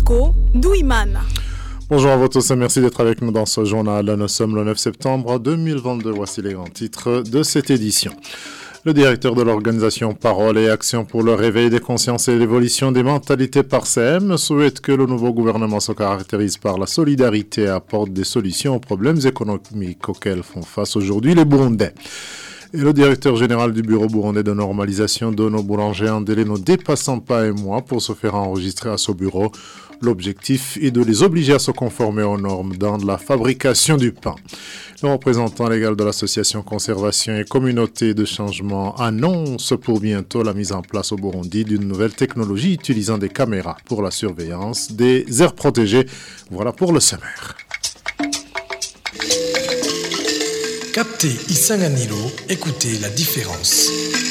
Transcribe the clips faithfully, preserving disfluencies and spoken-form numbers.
Bosco Douimana. Bonjour à vous tous et merci d'être avec nous dans ce journal. Nous sommes le neuf septembre deux mille vingt-deux. Voici les grands titres de cette édition. Le directeur de l'organisation Parole et Action pour le réveil des consciences et l'évolution des mentalités par C M souhaite que le nouveau gouvernement se caractérise par la solidarité et apporte des solutions aux problèmes économiques auxquels font face aujourd'hui les Burundais. Et le directeur général du bureau burundais de normalisation, Dono Boulanger, un délai ne dépassant pas un mois pour se faire enregistrer à ce bureau. L'objectif est de les obliger à se conformer aux normes dans la fabrication du pain. Le représentant légal de l'association Conservation et Communauté de Changement annonce pour bientôt la mise en place au Burundi d'une nouvelle technologie utilisant des caméras pour la surveillance des aires protégées. Voilà pour le sommaire. Captez Isanganilo, écoutez la différence.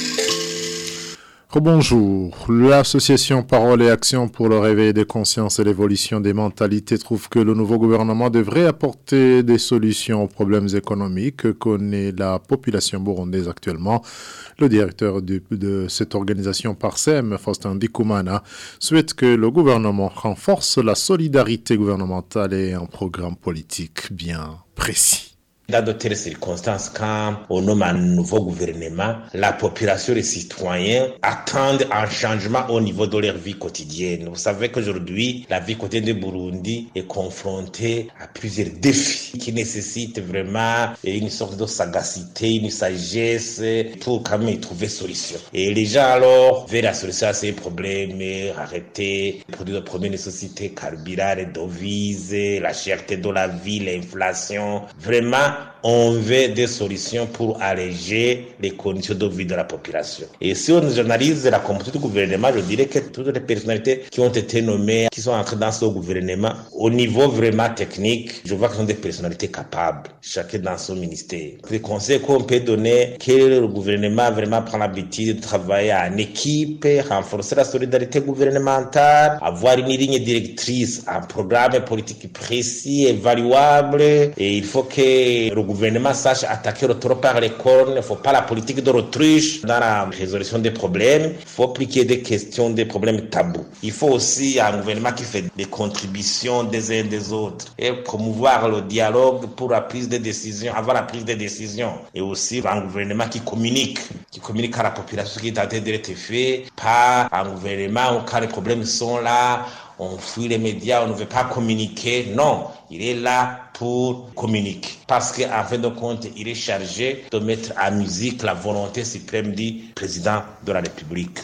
Bonjour. L'association Parole et Action pour le réveil des consciences et l'évolution des mentalités trouve que le nouveau gouvernement devrait apporter des solutions aux problèmes économiques que connaît la population burundaise actuellement. Le directeur de, de cette organisation Parsem, Faustin Ndikumana, souhaite que le gouvernement renforce la solidarité gouvernementale et un programme politique bien précis. Dans de telles circonstances, quand on nomme un nouveau gouvernement, la population, les citoyens attendent un changement au niveau de leur vie quotidienne. Vous savez qu'aujourd'hui, la vie quotidienne du Burundi est confrontée à plusieurs défis qui nécessitent vraiment une sorte de sagacité, une sagesse pour quand même y trouver solution. Et les gens alors, vers la solution à ces problèmes, arrêter les produits de première nécessité, carburant, les devises, la cherté de la vie, l'inflation, vraiment, on veut des solutions pour alléger les conditions de vie de la population. Et si on analyse la composition du gouvernement, je dirais que toutes les personnalités qui ont été nommées, qui sont entrées dans ce gouvernement, au niveau vraiment technique, je vois que ce sont des personnalités capables, chacun dans son ministère. Les conseils qu'on peut donner, que le gouvernement vraiment prend l'habitude de travailler en équipe, renforcer la solidarité gouvernementale, avoir une ligne directrice, un programme politique précis, évaluable, et il faut que le gouvernement sache attaquer le taureau par les cornes. Il ne faut pas la politique de l'autruche dans la résolution des problèmes. Il faut appliquer des questions, des problèmes tabous. Il faut aussi un gouvernement qui fait des contributions des uns des autres et promouvoir le dialogue pour la prise de décision, avant la prise de décision. Et aussi un gouvernement qui communique, qui communique à la population qui est en train d'être fait, pas un gouvernement où quand les problèmes sont là, on fuit les médias, on ne veut pas communiquer. Non, il est là pour communiquer. Parce qu'en fin de compte, il est chargé de mettre en musique la volonté suprême du président de la République.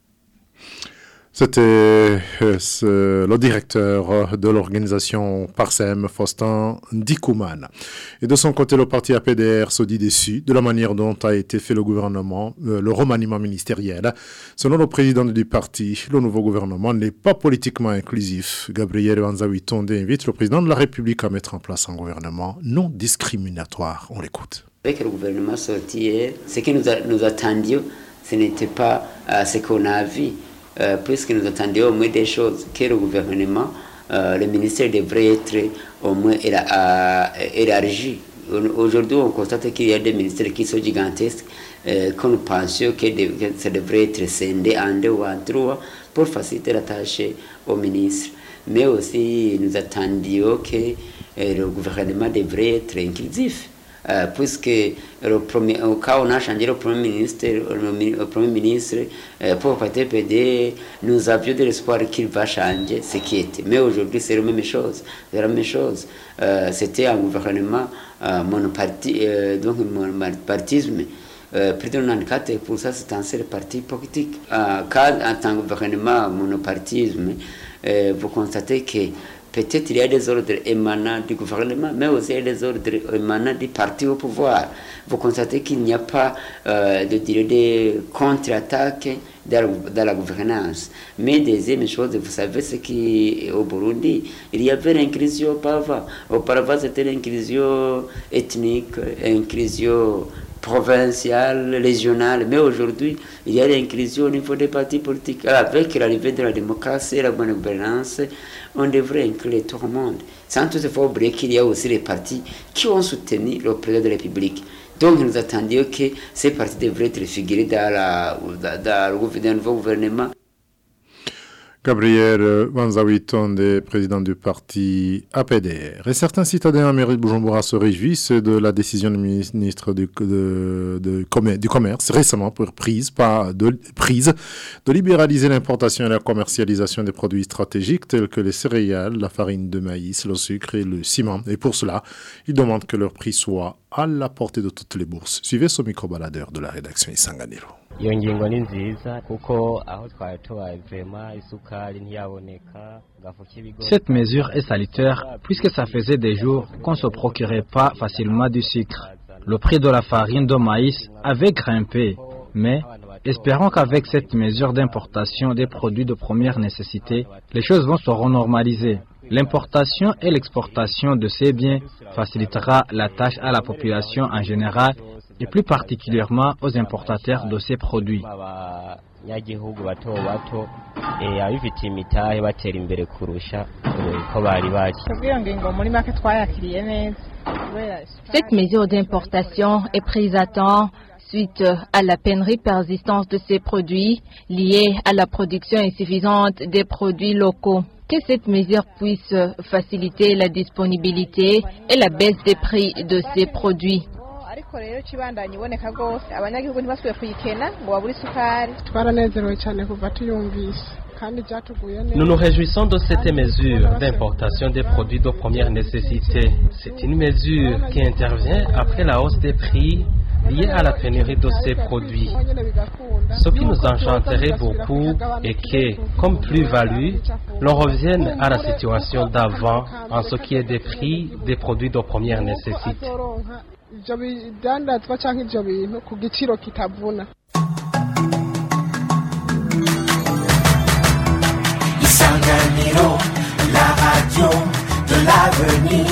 C'était euh, le directeur de l'organisation Parsem, Faustin Ndikumana. Et de son côté, le parti A P D R se dit déçu de la manière dont a été fait le gouvernement, euh, le remaniement ministériel. Selon le président du parti, le nouveau gouvernement n'est pas politiquement inclusif. Gabriel Wanzawi Tonde invite le président de la République à mettre en place un gouvernement non discriminatoire. On l'écoute. Avec le gouvernement sorti, ce que nous, a, nous attendions, ce n'était pas euh, ce qu'on a vu. Euh, puisque nous attendions au moins des choses que le gouvernement, euh, le ministère devrait être au moins élargi. Aujourd'hui, on constate qu'il y a des ministères qui sont gigantesques, euh, que nous pensions que, de, que ça devrait être scindé en deux ou en trois pour faciliter la tâche au ministre. Mais aussi, nous attendions que euh, le gouvernement devrait être inclusif. Euh, puisque le premier, quand on a changé le Premier ministre, le, le premier ministre euh, pour le parti P D, nous avions de l'espoir qu'il va changer ce qui était. Mais aujourd'hui, c'est la même chose. C'est la même chose. Euh, c'était un gouvernement euh, monoparti, euh, donc monopartisme. Euh, plus de quatre-vingt-quatre pour cent c'est un seul parti politique. Euh, quand en tant que gouvernement monopartisme, euh, vous constatez que peut-être il y a des ordres émanant du gouvernement, mais aussi il y a des ordres émanant du parti au pouvoir. Vous constatez qu'il n'y a pas euh, de, de, de contre-attaque dans, dans la gouvernance. Mais deuxième chose, vous savez ce qu'au Burundi, il y avait l'inclusion auparavant. Auparavant, c'était l'inclusion ethnique, l'inclusion provinciale, régionale, mais aujourd'hui, il y a l'inclusion au niveau des partis politiques. Avec l'arrivée de la démocratie et la bonne gouvernance, on devrait inclure tout le monde. Sans toutefois oublier qu'il y a aussi les partis qui ont soutenu le président de la République. Donc nous attendions que ces partis devraient être figurés dans, la, dans, dans le nouveau gouvernement. Gabriel Wanzawi Tonde, président du parti A P D R. Et certains citadins à mairie de Bujumbura se réjouissent de la décision du ministre du, de, de, de, du Commerce récemment prise, par, de, prise de libéraliser l'importation et la commercialisation des produits stratégiques tels que les céréales, la farine de maïs, le sucre et le ciment. Et pour cela, ils demandent que leur prix soit à la portée de toutes les bourses. Suivez ce micro-baladeur de la rédaction Isanganiro. Cette mesure est salutaire puisque ça faisait des jours qu'on ne se procurait pas facilement du sucre. Le prix de la farine de maïs avait grimpé, mais espérons qu'avec cette mesure d'importation des produits de première nécessité, les choses vont se renormaliser. L'importation et l'exportation de ces biens facilitera la tâche à la population en général et plus particulièrement aux importateurs de ces produits. Cette mesure d'importation est prise à temps suite à la pénurie persistante de ces produits liés à la production insuffisante des produits locaux. Que cette mesure puisse faciliter la disponibilité et la baisse des prix de ces produits. Nous nous réjouissons de cette mesure d'importation des produits de première nécessité. C'est une mesure qui intervient après la hausse des prix liée à la pénurie de ces produits. Ce qui nous enchanterait beaucoup est que, comme plus-value, l'on revienne à la situation d'avant en ce qui est des prix des produits de première nécessité. Isanganiro, la radio de l'avenir.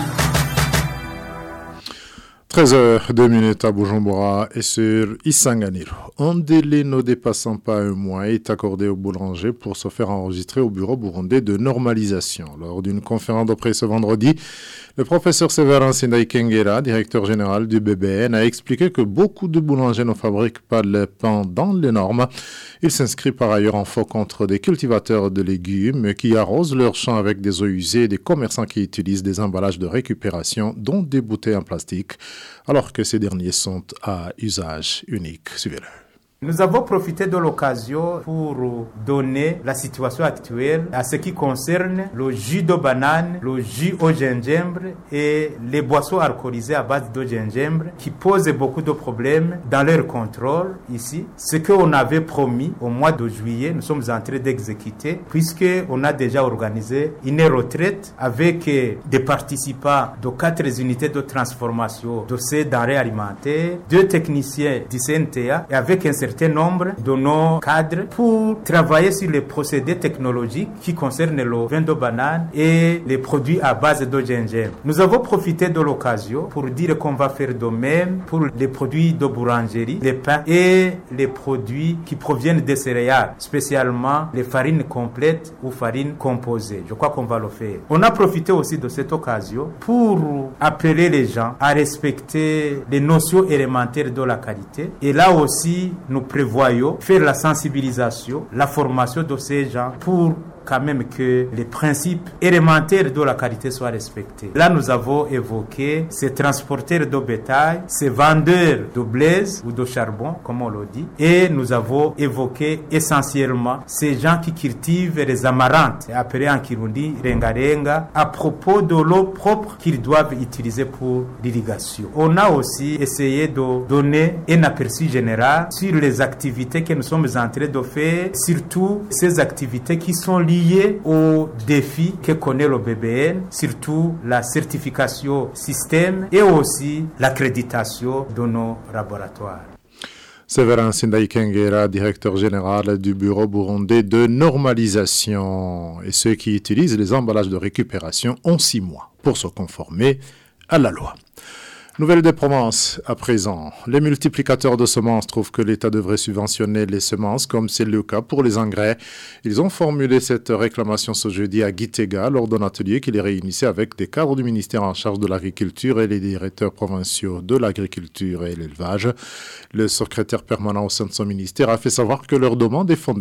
treize heures deux minutes à Bujumbura et sur Isanganiro. Un délai ne dépassant pas un mois est accordé au boulanger pour se faire enregistrer au bureau burundais de normalisation. Lors d'une conférence de presse ce vendredi, le professeur Séverin Sindai Kengera, directeur général du B B N, a expliqué que beaucoup de boulangers ne fabriquent pas le pain dans les normes. Il s'inscrit par ailleurs en faux contre des cultivateurs de légumes qui arrosent leurs champs avec des eaux usées et des commerçants qui utilisent des emballages de récupération, dont des bouteilles en plastique, alors que ces derniers sont à usage unique. Suivez-le. Nous avons profité de l'occasion pour donner la situation actuelle à ce qui concerne le jus de banane, le jus au gingembre et les boissons alcoolisées à base de gingembre qui posent beaucoup de problèmes dans leur contrôle ici. Ce qu'on avait promis au mois de juillet, nous sommes en train d'exécuter puisqu'on a déjà organisé une retraite avec des participants de quatre unités de transformation de ces denrées alimentaires, deux techniciens du C N T A et avec un certain nombre de nos cadres pour travailler sur les procédés technologiques qui concernent le vin de banane et les produits à base de gingembre. Nous avons profité de l'occasion pour dire qu'on va faire de même pour les produits de boulangerie, les pains et les produits qui proviennent des céréales, spécialement les farines complètes ou farines composées. Je crois qu'on va le faire. On a profité aussi de cette occasion pour appeler les gens à respecter les notions élémentaires de la qualité. Et là aussi, nous prévoyons faire la sensibilisation, la formation de ces gens pour quand même que les principes élémentaires de la qualité soient respectés. Là, nous avons évoqué ces transporteurs de bétail, ces vendeurs de blaise ou de charbon, comme on le dit, et nous avons évoqué essentiellement ces gens qui cultivent les amarantes, appelés en Kirundi renga-renga, à propos de l'eau propre qu'ils doivent utiliser pour l'irrigation. On a aussi essayé de donner un aperçu général sur les activités que nous sommes en train de faire, surtout ces activités qui sont liées aux défis que connaît le B B N, surtout la certification système et aussi l'accréditation de nos laboratoires. Séverin Sindai Kengera, directeur général du bureau burundais de normalisation. Et ceux qui utilisent les emballages de récupération ont six mois pour se conformer à la loi. Nouvelle des Provences à présent. Les multiplicateurs de semences trouvent que l'État devrait subventionner les semences comme c'est le cas pour les engrais. Ils ont formulé cette réclamation ce jeudi à Gitega lors d'un atelier qui les réunissait avec des cadres du ministère en charge de l'agriculture et les directeurs provinciaux de l'agriculture et l'élevage. Le secrétaire permanent au sein de son ministère a fait savoir que leur demande est fondée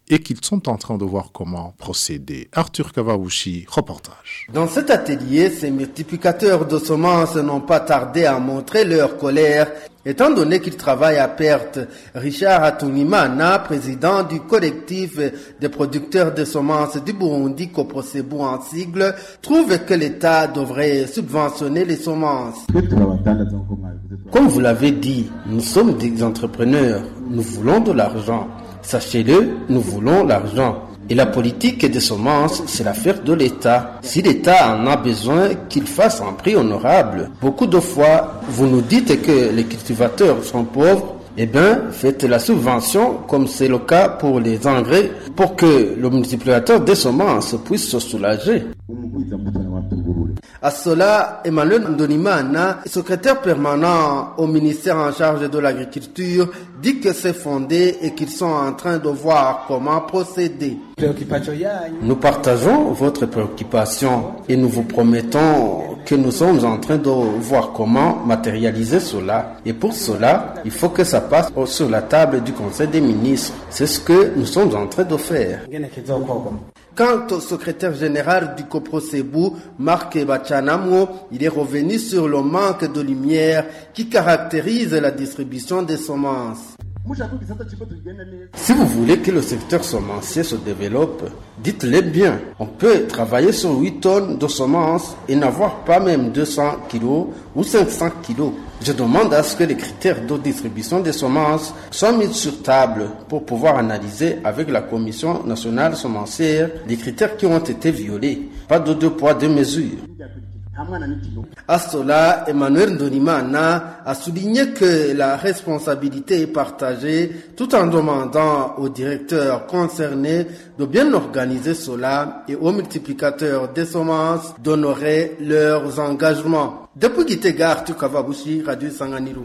et qu'ils sont en train de voir comment procéder. Arthur Kavabushi, reportage. Dans cet atelier, ces multiplicateurs de semences n'ont pas tardé à montrer leur colère, étant donné qu'ils travaillent à perte. Richard Hatunimana, président du collectif des producteurs de semences du Burundi, Coprocebu en sigle, trouve que l'État devrait subventionner les semences. Comme vous l'avez dit, nous sommes des entrepreneurs, nous voulons de l'argent. Sachez-le, nous voulons l'argent. Et la politique des semences, c'est l'affaire de l'État. Si l'État en a besoin, qu'il fasse un prix honorable. Beaucoup de fois, vous nous dites que les cultivateurs sont pauvres. Eh bien, faites la subvention, comme c'est le cas pour les engrais, pour que le multiplicateur des semences puisse se soulager. À cela, Emmanuel Ndonimana, secrétaire permanent au ministère en charge de l'agriculture, dit que c'est fondé et qu'ils sont en train de voir comment procéder. Nous partageons votre préoccupation et nous vous promettons que nous sommes en train de voir comment matérialiser cela. Et pour cela, il faut que ça passe sur la table du Conseil des ministres. C'est ce que nous sommes en train de faire. Quant au secrétaire général du Coprocebu, Marc Bachanamo, il est revenu sur le manque de lumière qui caractérise la distribution des semences. Si vous voulez que le secteur semencier se développe, dites-le bien. On peut travailler sur huit tonnes de semences et n'avoir pas même deux cents kilos ou cinq cents kilos. Je demande à ce que les critères de distribution des semences soient mis sur table pour pouvoir analyser avec la Commission nationale semencière les critères qui ont été violés. Pas de deux poids, deux mesures. À cela, Emmanuel Ndonimana a souligné que la responsabilité est partagée tout en demandant aux directeurs concernés de bien organiser cela et aux multiplicateurs des semences d'honorer leurs engagements. Depuis Gitega, Arthur Kavabushi, Radio Sanganiro.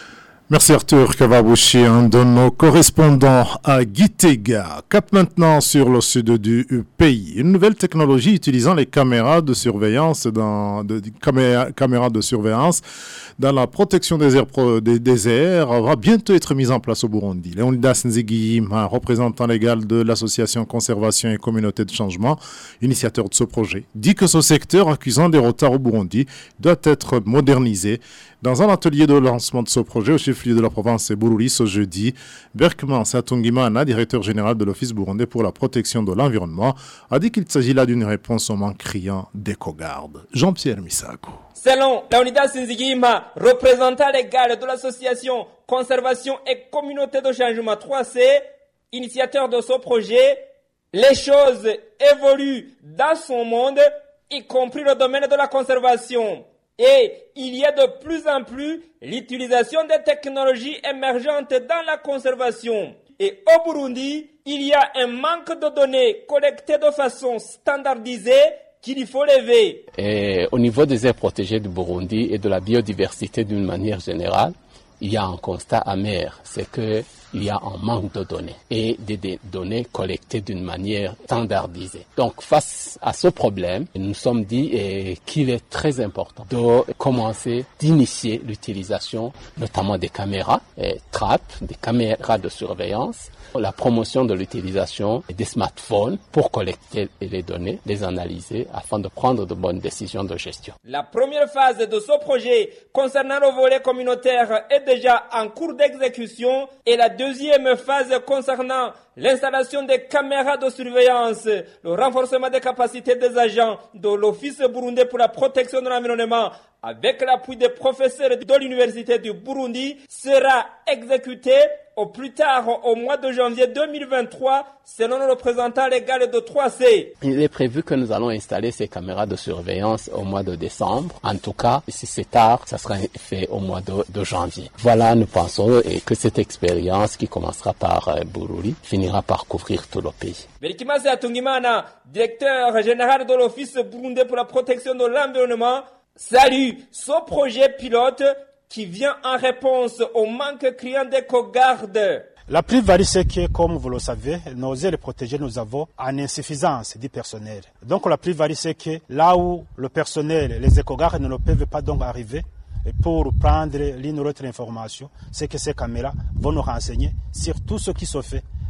Merci Arthur Kavabushi, un de nos correspondants à Gitega. Cap maintenant sur le sud du pays. Une nouvelle technologie utilisant les caméras de surveillance dans, de, caméra, caméras de surveillance dans la protection des airs, des, des airs va bientôt être mise en place au Burundi. Leonidas Nzigi, un représentant légal de l'association Conservation et Communauté de Changement, initiateur de ce projet, dit que ce secteur accusant des retards au Burundi doit être modernisé. Dans un atelier de lancement de ce projet au chef-lieu de la province Bururi ce jeudi, Berkman Satungimana, directeur général de l'Office burundais pour la protection de l'environnement, a dit qu'il s'agit là d'une réponse au manque criant d'éco-garde. Jean-Pierre Misago. Selon Leonidas Nzigima, représentant légal de l'association Conservation et Communauté de Changement trois C, initiateur de ce projet, les choses évoluent dans son monde, y compris le domaine de la conservation. Et il y a de plus en plus l'utilisation des technologies émergentes dans la conservation. Et au Burundi, il y a un manque de données collectées de façon standardisée qu'il faut lever. Et au niveau des aires protégées du Burundi et de la biodiversité d'une manière générale, il y a un constat amer, c'est que il y a un manque de données et des, des données collectées d'une manière standardisée. Donc, face à ce problème, nous nous sommes dit eh, qu'il est très important de commencer d'initier l'utilisation notamment des caméras eh, trap, des caméras de surveillance, la promotion de l'utilisation des smartphones pour collecter les données, les analyser afin de prendre de bonnes décisions de gestion. La première phase de ce projet concernant le volet communautaire est déjà en cours d'exécution et la deuxième phase concernant l'installation des caméras de surveillance, le renforcement des capacités des agents de l'Office burundais pour la protection de l'environnement avec l'appui des professeurs de l'Université du Burundi sera exécuté au plus tard au mois de janvier deux mille vingt-trois selon le représentant légal de trois C. Il est prévu que nous allons installer ces caméras de surveillance au mois de décembre. En tout cas, si c'est tard, ça sera fait au mois de, de janvier. Voilà, nous pensons que cette expérience qui commencera par euh, Bururi finira par couvrir tout le pays. Berkimase Atungimana, directeur général de l'Office burundais pour la protection de l'environnement, salue ce projet pilote qui vient en réponse au manque criant d'éco-garde. La plus-value, c'est que, comme vous le savez, nos aires protégées, nous avons une insuffisance du personnel. Donc la plus-value, c'est que là où le personnel, les éco-gardes ne peuvent pas donc arriver pour prendre l'une ou l'autre information, c'est que ces caméras vont nous renseigner sur tout ce qui se fait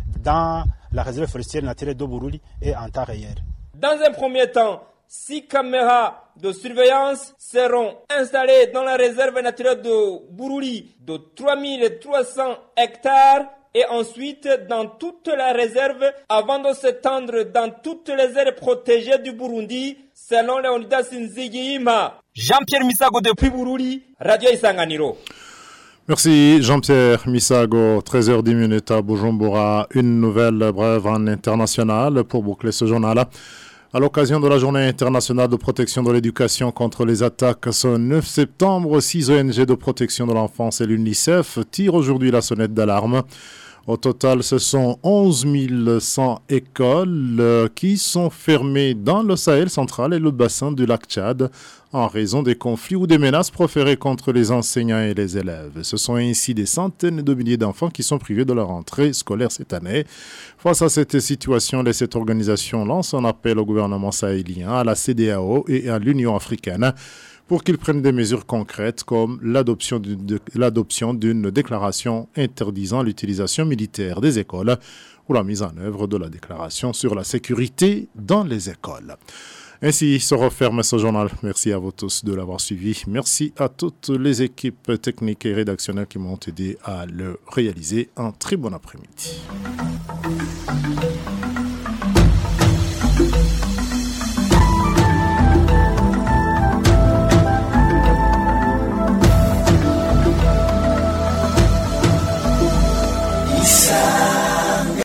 dans la réserve forestière naturelle de Buruli et en temps réel. Dans un premier temps, six caméras de surveillance seront installées dans la réserve naturelle de Buruli de trois mille trois cents hectares et ensuite dans toute la réserve avant de s'étendre dans toutes les aires protégées du Burundi, selon Leonidas Nzigiyima. Jean-Pierre Misago depuis Buruli, Radio Isanganiro. Merci Jean-Pierre Misago, treize heures dix à Bujumbura. Une nouvelle brève en international pour boucler ce journal. À l'occasion de la journée internationale de protection de l'éducation contre les attaques, ce neuf septembre, six O N G de protection de l'enfance et l'UNICEF tirent aujourd'hui la sonnette d'alarme. Au total, ce sont onze mille cent écoles qui sont fermées dans le Sahel central et le bassin du lac Tchad en raison des conflits ou des menaces proférées contre les enseignants et les élèves. Ce sont ainsi des centaines de milliers d'enfants qui sont privés de leur rentrée scolaire cette année. Face à cette situation, cette organisation lance un appel au gouvernement sahélien, à la C D A O et à l'Union africaine pour qu'ils prennent des mesures concrètes comme l'adoption d'une, de, l'adoption d'une déclaration interdisant l'utilisation militaire des écoles ou la mise en œuvre de la déclaration sur la sécurité dans les écoles. Ainsi se referme ce journal. Merci à vous tous de l'avoir suivi. Merci à toutes les équipes techniques et rédactionnelles qui m'ont aidé à le réaliser. Un très bon après-midi.